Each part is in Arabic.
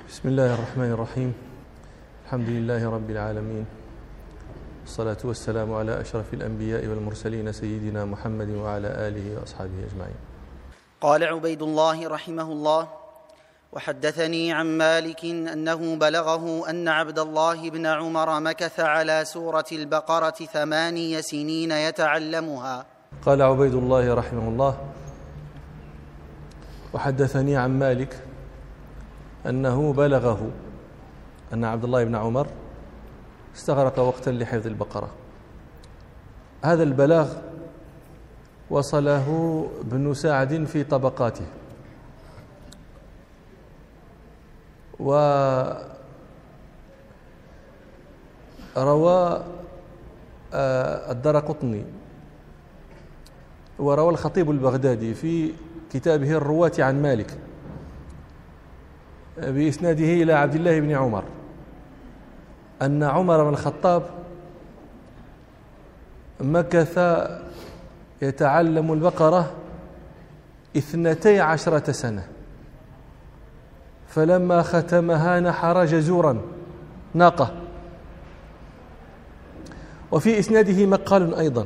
بسم الله الرحمن الرحيم. الحمد لله رب العالمين، والصلاة والسلام على أشرف الأنبياء والمرسلين سيدنا محمد وعلى آله وأصحابه أجمعين. قال عبيد الله رحمه الله: وحدثني عن مالك أنه بلغه أن عبد الله بن عمر مكث على سورة البقرة 8 سنين يتعلمها. قال عبيد الله رحمه الله: وحدثني عن مالك أنه بلغه أن عبد الله بن عمر استغرق وقتا لحفظ البقرة. هذا البلاغ وصله ابن سعد في طبقاته، وروى الدرقطني وروى الخطيب البغدادي في كتابه الرواة عن مالك بإسناده إلى عبد الله بن عمر أن عمر بن الخطاب مكث يتعلم البقرة 12 سنة، فلما ختمها نحر جزورا ناقة. وفي إسناده مقال أيضا،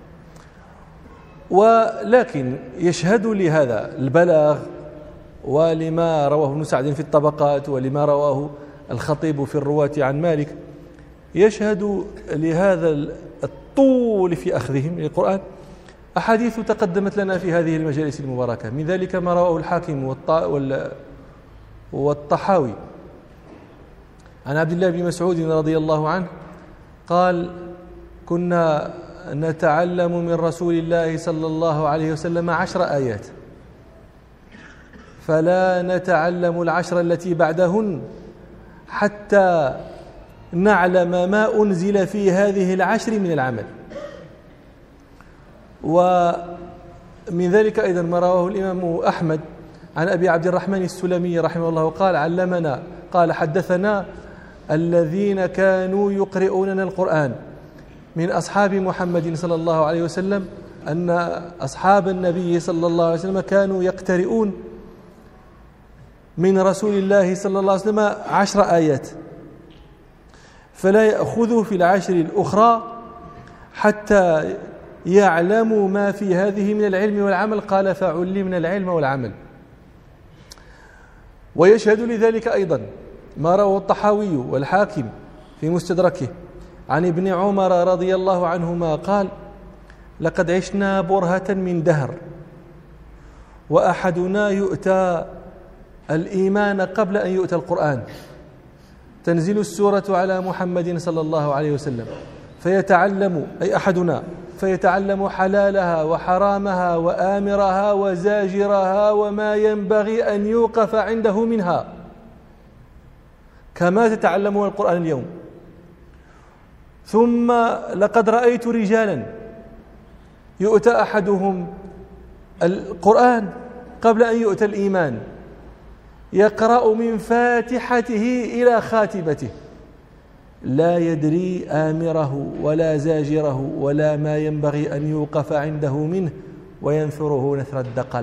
ولكن يشهد لهذا البلاغ ولما رواه ابن سعد في الطبقات ولما رواه الخطيب في الرواة عن مالك، يشهد لهذا الطول في أخذهم للقرآن أحاديث تقدمت لنا في هذه المجالس المباركة، من ذلك ما رواه الحاكم والطحاوي عن عبد الله بن مسعود رضي الله عنه قال: كنا نتعلم من رسول الله صلى الله عليه وسلم 10 آيات، فلا نتعلم 10 التي بعدهن حتى نعلم ما أنزل في هذه 10 من العمل. ومن ذلك أيضا ما رواه الإمام أحمد عن أبي عبد الرحمن السلمي رحمه الله قال حدثنا الذين كانوا يقرؤوننا القرآن من أصحاب محمد صلى الله عليه وسلم أن أصحاب النبي صلى الله عليه وسلم كانوا يقترؤون من رسول الله صلى الله عليه وسلم 10 آيات، فلا يأخذوا في 10 الأخرى حتى يعلموا ما في هذه من العلم والعمل. قال: فعلمنا العلم والعمل. ويشهد لذلك أيضا ما رواه الطحاوي والحاكم في مستدركه عن ابن عمر رضي الله عنهما قال: لقد عشنا برهة من دهر، وأحدنا يؤتى الإيمان قبل أن يؤتى القرآن، تنزل السورة على محمد صلى الله عليه وسلم فيتعلم، أي أحدنا فيتعلم حلالها وحرامها وآمرها وزاجرها وما ينبغي أن يوقف عنده منها كما تتعلمون القرآن اليوم. ثم لقد رأيت رجالا يؤتى أحدهم القرآن قبل أن يؤتى الإيمان، يقرأ من فاتحته إلى خاتمته لا يدري آمره ولا زاجره ولا ما ينبغي أن يوقف عنده منه، وينثره نثر الدقل.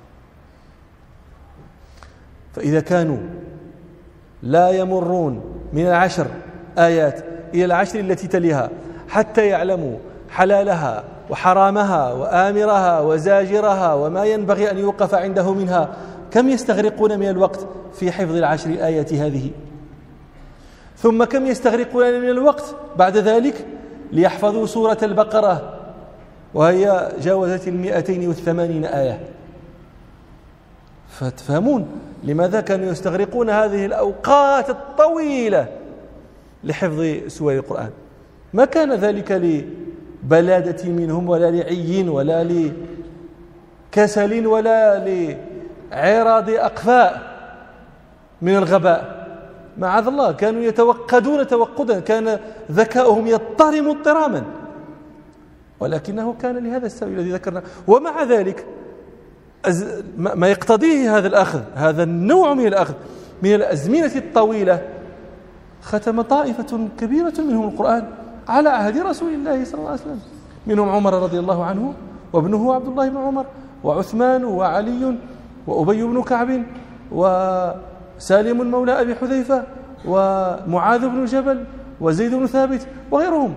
فإذا كانوا لا يمرون من 10 آيات إلى 10 التي تليها حتى يعلموا حلالها وحرامها وآمرها وزاجرها وما ينبغي أن يوقف عنده منها، كم يستغرقون من الوقت في حفظ 10 آيات هذه؟ ثم كم يستغرقون من الوقت بعد ذلك ليحفظوا سورة البقرة وهي جاوزت 280 آية؟ فتفهمون لماذا كانوا يستغرقون هذه الأوقات الطويلة لحفظ سور القرآن. ما كان ذلك لبلادة منهم ولا لعي ولا لكسل ولا لعراض أقفاء من الغباء، معاذ الله، كانوا يتوقدون توقدا، كان ذكاؤهم يضطرم اضطراما، ولكنه كان لهذا السبب الذي ذكرنا. ومع ذلك ما يقتضيه هذا الأخذ، هذا النوع من الأخذ من الأزمنة الطويلة، ختم طائفة كبيرة منهم القرآن على عهد رسول الله صلى الله عليه وسلم، منهم عمر رضي الله عنه وابنه عبد الله بن عمر وعثمان وعلي وأبي بن كعب سالم مولى أبي حذيفة ومعاذ بن جبل وزيد بن ثابت وغيرهم.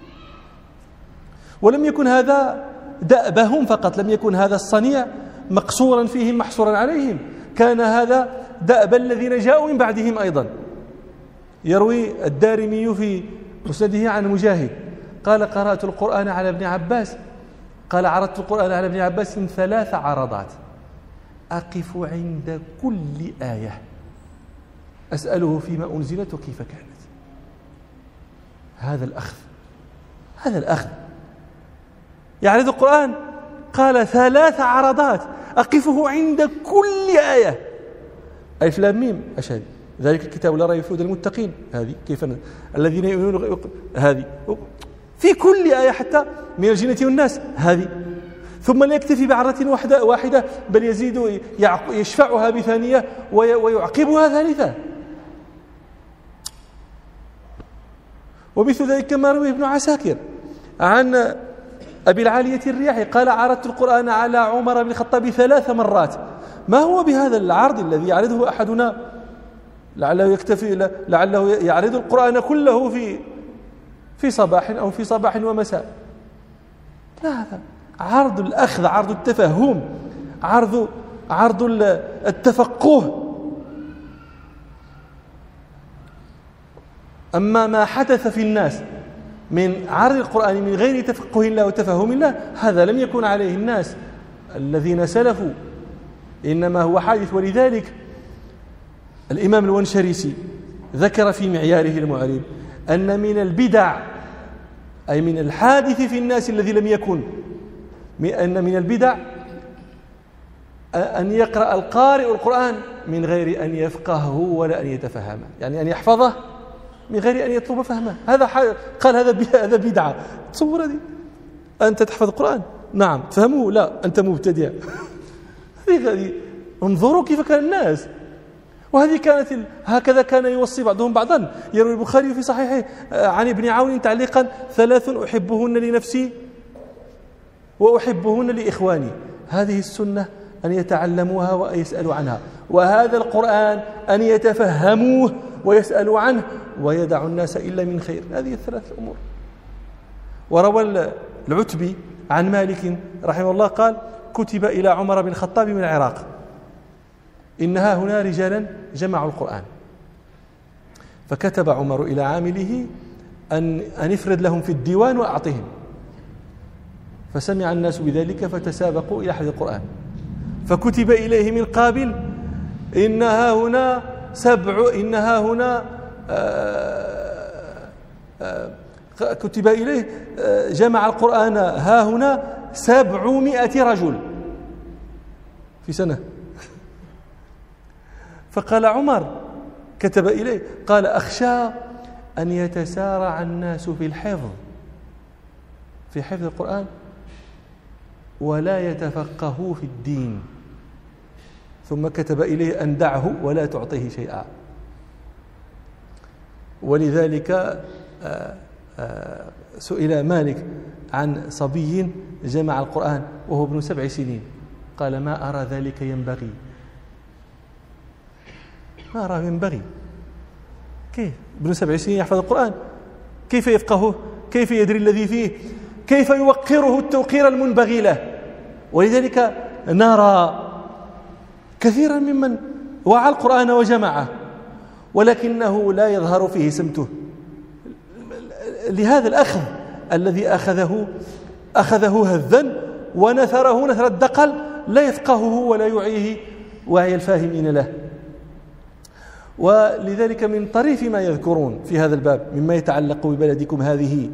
ولم يكن هذا دأبهم فقط، لم يكن هذا الصنيع مقصورا فيهم محصورا عليهم، كان هذا دأب الذين جاءوا من بعدهم أيضا. يروي الدارمي في مسنده عن مجاهد قال قرأت القرآن على ابن عباس، قال عرضت القرآن على ابن عباس 3 عرضات، أقف عند كل آية أسأله فيما أنزلت وكيف كانت. هذا الأخذ يعرض القرآن، قال 3 عرضات أقفه عند كل آية. ألف لام ميم أشهد ذلك الكتاب لا ريب فيه هدى للمتقين، هذه كيف الذين يؤمنون، هذه في كل آية حتى من الجنة والناس هذه. ثم لا يكتفي بعرضة واحدة بل يزيد يشفعها بثانية ويعقبها ثالثة. ومثل ذلك كما روي ابن عساكر عن أبي العالية الرياحي قال عرضت القرآن على عمر بن الخطاب 3 مرات. ما هو بهذا العرض الذي يعرضه أحدنا لعله يعرض القرآن كله في صباح أو في صباح ومساء؟ لا، هذا عرض الأخذ، عرض التفهم، عرض التفقه. أما ما حدث في الناس من عرض القرآن من غير تفقه الله وتفهم الله، هذا لم يكن عليه الناس الذين سلفوا، إنما هو حادث. ولذلك الإمام الونشريسي ذكر في معياره المعرب أن من البدع، أي من الحادث في الناس الذي لم يكن، أن من البدع أن يقرأ القارئ القرآن من غير أن يفقهه ولا أن يتفهمه، يعني أن يحفظه من غير أن يطلب فهمه. قال هذا بدعة. تصور هذه، أنت تحفظ القرآن، نعم، تفهمه، لا، أنت مبتدع. هذه انظروا كيف كان الناس. وهذه كانت هكذا كان يوصي بعضهم بعضا. يروي البخاري في صحيحه عن ابن عون تعليقا: 3 أحبهن لنفسي وأحبهن لإخواني. هذه السنة أن يتعلموها ويسألوا عنها، وهذا القرآن أن يتفهموه ويسألوا عنه ويدع الناس إلا من خير. هذه ال3 أمور. وروى العتبي عن مالك رحمه الله قال: كتب إلى عمر بن الخطاب من العراق إنها هنا رجالا جمعوا القرآن، فكتب عمر إلى عامله أن يفرد لهم في الديوان وأعطهم، فسمع الناس بذلك فتسابقوا إلى حفظ القرآن، فكتب إليه من قابل: إنها هنا كتب إليه جمع القرآن ها هنا 700 رجل في سنة. فقال عمر، كتب إليه، قال: أخشى أن يتسارع الناس في حفظ القرآن ولا يتفقهوا في الدين. ثم كتب إليه أن دعه ولا تعطيه شيئا. ولذلك سئل مالك عن صبي جمع القرآن وهو ابن 7 سنين، قال: ما أرى ذلك ينبغي، ما أرى ينبغي. كيف ابن 7 سنين يحفظ القرآن؟ كيف يفقهه؟ كيف يدري الذي فيه؟ كيف يوقره التوقير المنبغي له؟ ولذلك نرى كثيرا ممن وعى القرآن وجمعه ولكنه لا يظهر فيه سمته، لهذا الأخذ الذي أخذه هذا ونثره نثر الدقل، لا يفقهه ولا يعيه وعي الفاهمين له. ولذلك من طريف ما يذكرون في هذا الباب مما يتعلق ببلدكم هذه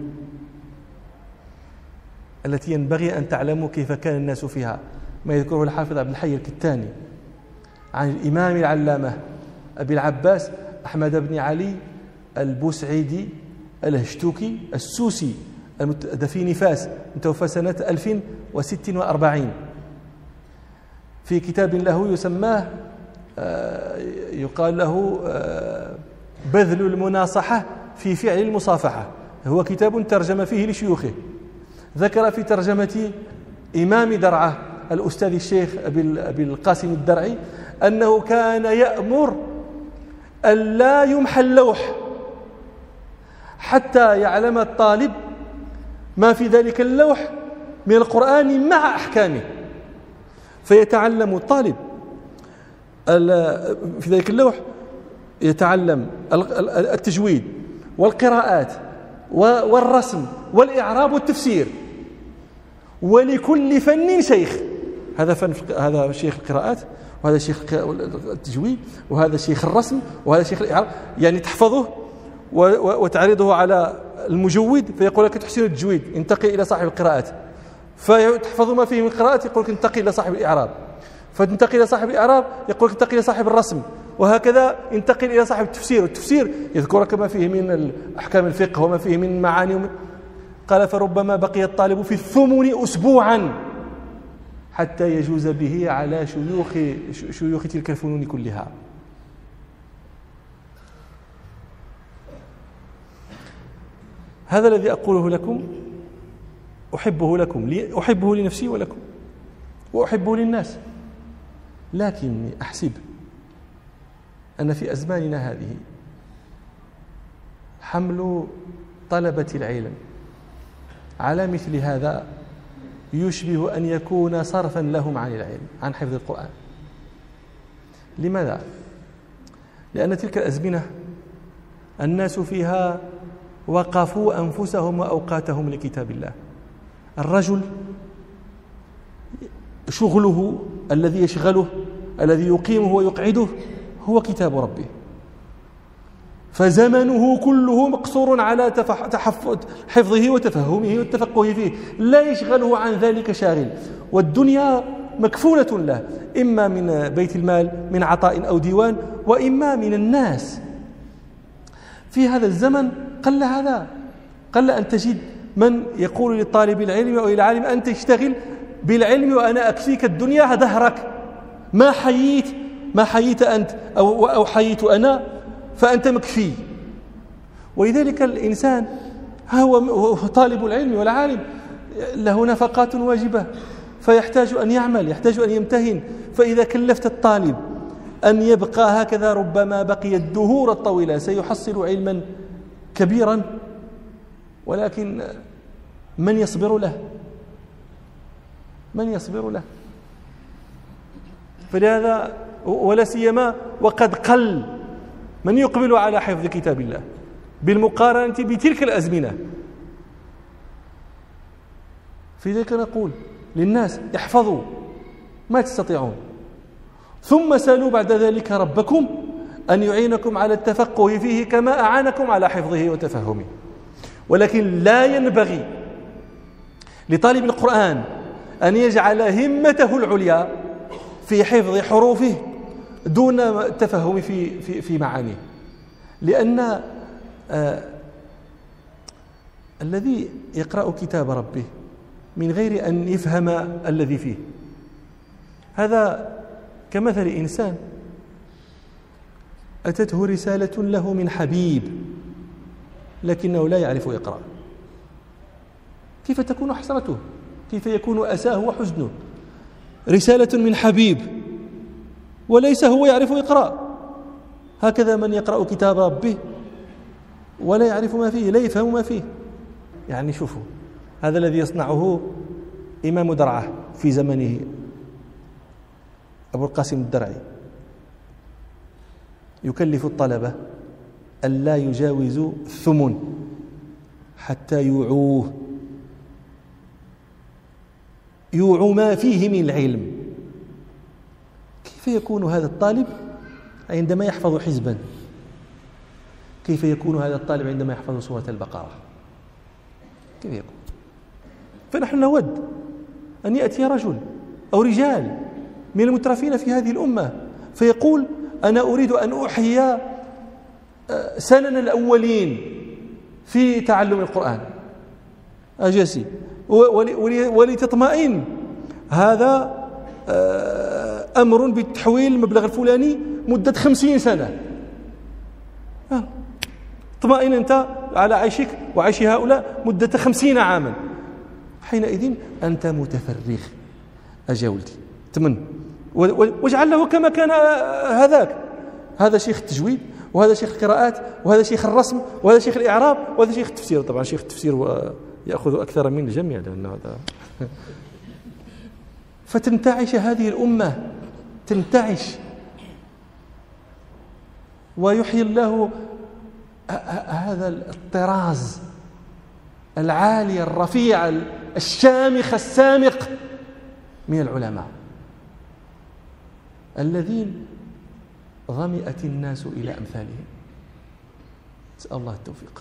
التي ينبغي أن تعلموا كيف كان الناس فيها، ما يذكره الحافظ عبد الحي الكتاني عن الإمام العلامة أبي العباس أحمد بن علي البوسعيدي الهشتوكي السوسي في فاس، متوفى سنة 1046، في كتاب له يسماه يقال له بذل المناصحة في فعل المصافحة. هو كتاب ترجم فيه لشيوخه. ذكر في ترجمة إمام درعة الأستاذ الشيخ أبي القاسم الدرعي أنه كان يأمر ألا يمحى اللوح حتى يعلم الطالب ما في ذلك اللوح من القرآن مع أحكامه، فيتعلم الطالب في ذلك اللوح، يتعلم التجويد والقراءات والرسم والإعراب والتفسير، ولكل فن شيخ. هذا شيخ القراءات، وهذا شيخ التجويد، وهذا شيخ الرسم، وهذا شيخ الإعراب. يعني تحفظه وتعرضه على المجود فيقول لك تحسن التجويد، انتقي إلى صاحب القراءات. فتحفظ ما فيه من القراءات يقول لك انتقي إلى صاحب الإعراب، فتنتقي إلى صاحب الإعراب يقول لك انتقي إلى صاحب الرسم، وهكذا انتقل إلى صاحب التفسير، والتفسير يذكر لك ما فيه من أحكام الفقه وما فيه من معاني قال فربما بقي الطالب في الثمن أسبوعا حتى يجوز به على شيوخ تلك الفنون كلها. هذا الذي أقوله لكم أحبه لكم، أحبه لنفسي ولكم، وأحبه للناس، لكني أحسب أن في أزماننا هذه حمل طلبة العلم على مثل هذا يشبه أن يكون صرفا لهم عن العلم، عن حفظ القرآن. لماذا؟ لأن تلك الأزمنة الناس فيها وقفوا أنفسهم وأوقاتهم لكتاب الله. الرجل شغله الذي يشغله الذي يقيمه ويقعده هو كتاب ربه، فزمنه كله مقصور على حفظه وتفهمه والتفقه فيه، لا يشغله عن ذلك شاغل، والدنيا مكفولة له إما من بيت المال من عطاء أو ديوان، وإما من الناس. في هذا الزمن قل أن تجد من يقول للطالب العلم أو للعالم أنت اشتغل بالعلم وأنا أكفيك الدنيا دهرك، ما حييت أنت أو حييت أنا فأنت مكفي. ولذلك الإنسان هو طالب العلم والعالم له نفقات واجبة، فيحتاج أن يعمل، يحتاج أن يمتهن. فإذا كلفت الطالب أن يبقى هكذا ربما بقي الدهور الطويلة سيحصل علما كبيرا، ولكن من يصبر له؟ من يصبر له؟ فلهذا ولا سيما وقد قل من يقبل على حفظ كتاب الله بالمقارنة بتلك الأزمنة. في ذلك نقول للناس احفظوا ما تستطيعون، ثم سألوا بعد ذلك ربكم أن يعينكم على التفقه فيه كما أعانكم على حفظه وتفهمه. ولكن لا ينبغي لطالب القرآن أن يجعل همته العليا في حفظ حروفه دون التفهم في معانيه، لأن الذي يقرأ كتاب ربه من غير أن يفهم الذي فيه هذا كمثل إنسان أتته رسالة له من حبيب لكنه لا يعرف يقرأ. كيف تكون حسرته؟ كيف يكون أساه وحزنه؟ رسالة من حبيب وليس هو يعرف يقرأ. هكذا من يقرأ كتاب ربه ولا يعرف ما فيه، لا يفهم ما فيه. يعني شوفوا هذا الذي يصنعه إمام درعة في زمنه أبو القاسم الدرعي، يكلف الطلبة ألا يجاوزوا الثمن حتى يوعوا ما فيه من العلم. كيف يكون هذا الطالب عندما يحفظ حزبا؟ كيف يكون هذا الطالب عندما يحفظ سورة البقرة؟ كيف يكون؟ فنحن نود أن يأتي رجل أو رجال من المترفين في هذه الأمة فيقول أنا أريد أن أحيي سنن الأولين في تعلم القرآن أجاسي ولتطمئن هذا أمر بالتحويل المبلغ الفلاني مدة 50 سنة. اطمئن أنت على عيشك وعيش هؤلاء مدة 50 عاما، حينئذ أنت متفرغ. أجاولتي تمن واجعل له كما كان هذاك، هذا شيخ التجويد وهذا شيخ القراءات، وهذا شيخ الرسم، وهذا شيخ الإعراب، وهذا شيخ التفسير. طبعا شيخ التفسير يأخذ أكثر من الجميع لأنه هذا فتنتعش هذه الأمة، تنتعش، ويحيي الله هذا الطراز العالي الرفيع الشامخ السامق من العلماء الذين ظمئت الناس إلى أمثالهم. نسأل الله التوفيق.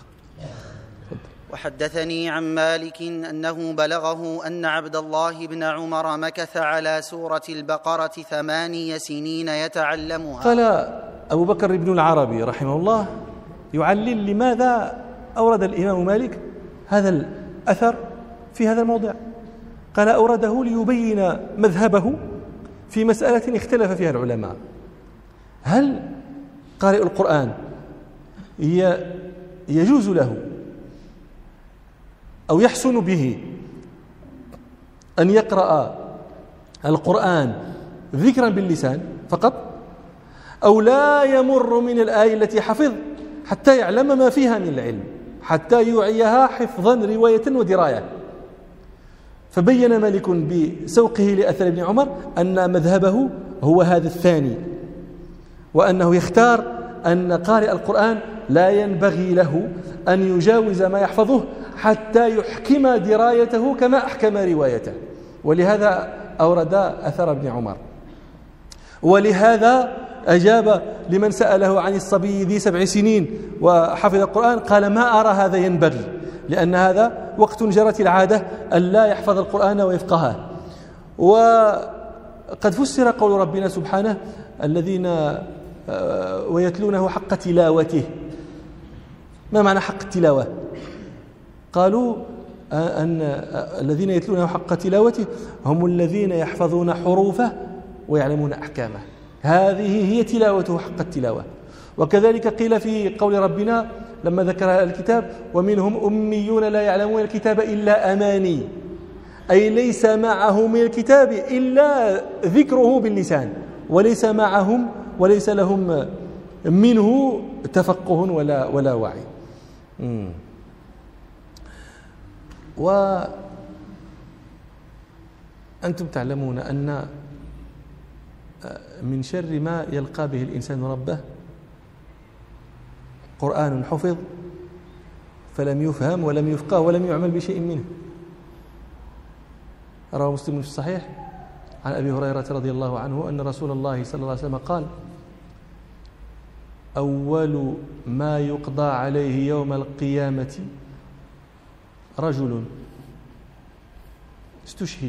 وحدثني عن مالك أنه بلغه أن عبد الله بن عمر مكث على سورة البقرة 8 سنين يتعلمها. قال أبو بكر بن العربي رحمه الله يعلل لماذا أورد الإمام مالك هذا الأثر في هذا الموضع. قال أورده ليبين مذهبه في مسألة اختلف فيها العلماء: هل قارئ القرآن يجوز له أو يحسن به أن يقرأ القرآن ذكرا باللسان فقط، أو لا يمر من الآية التي حفظ حتى يعلم ما فيها من العلم، حتى يوعيها حفظا رواية ودراية؟ فبين مالك بسوقه لأثر ابن عمر أن مذهبه هو هذا الثاني، وأنه يختار أن قارئ القرآن لا ينبغي له أن يجاوز ما يحفظه حتى يحكم درايته كما أحكم روايته. ولهذا أورد أثر ابن عمر. ولهذا أجاب لمن سأله عن الصبي ذي 7 سنين وحفظ القرآن، قال: ما أرى هذا ينبغي، لأن هذا وقت جرت العادة أن لا يحفظ القرآن ويفقهه. وقد فسر قول ربنا سبحانه: الذين ويتلونه حق تلاوته. ما معنى حق التلاوة؟ قالوا أن الذين يتلونه حق تلاوته هم الذين يحفظون حروفه ويعلمون أحكامه، هذه هي تلاوته حق التلاوة. وكذلك قيل في قول ربنا لما ذكر الكتاب: ومنهم أميون لا يعلمون الكتاب إلا أماني، أي ليس معه من الكتاب إلا ذكره باللسان، وليس معهم وليس لهم منه تفقه ولا وعي. وأنتم تعلمون أن من شر ما يلقى به الإنسان ربه قرآن حفظ فلم يفهم ولم يفقه ولم يعمل بشيء منه. رواه مسلم في الصحيح عن أبي هريرة رضي الله عنه أن رسول الله صلى الله عليه وسلم قال: أول ما يقضى عليه يوم القيامة رجل استشهد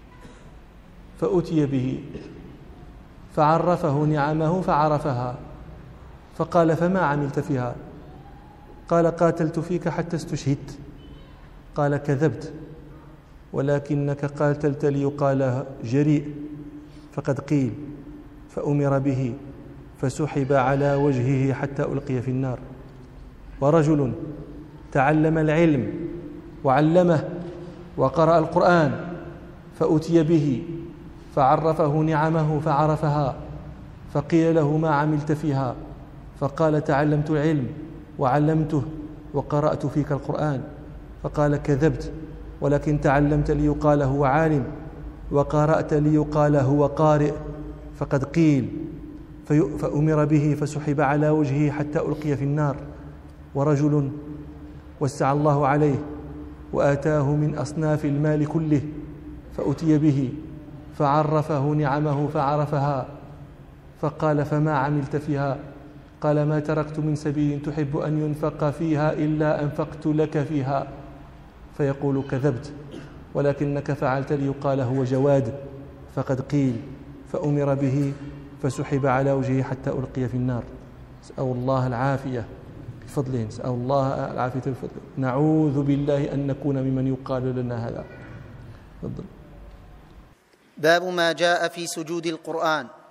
فأتي به فعرفه نعمه فعرفها، فقال: فما عملت فيها؟ قال: قاتلت فيك حتى استشهدت. قال: كذبت، ولكنك قاتلت ليقال جريء، فقد قيل. فأمر به فسحب على وجهه حتى ألقي في النار. ورجل تعلم العلم وعلمه وقرأ القرآن فأتي به فعرفه نعمه فعرفها، فقيل له: ما عملت فيها؟ فقال: تعلمت العلم وعلمته وقرأت فيك القرآن. فقال: كذبت، ولكن تعلمت ليقال هو عالم وقرأت ليقال هو قارئ، فقد قيل. فأمر به فسحب على وجهه حتى ألقي في النار. ورجل وسع الله عليه وآتاه من أصناف المال كله فأتي به فعرفه نعمه فعرفها، فقال: فما عملت فيها؟ قال: ما تركت من سبيل تحب أن ينفق فيها إلا أنفقت لك فيها. فيقول: كذبت، ولكنك فعلت ليقال هو جواد، فقد قيل. فأمر به فسحب على وجهه حتى ألقي في النار. نسأل الله العافية بفضله، نسأل الله العافية بفضله. نعوذ بالله أن نكون ممن يقال لنا هذا. تفضل. باب ما جاء في سجود القرآن.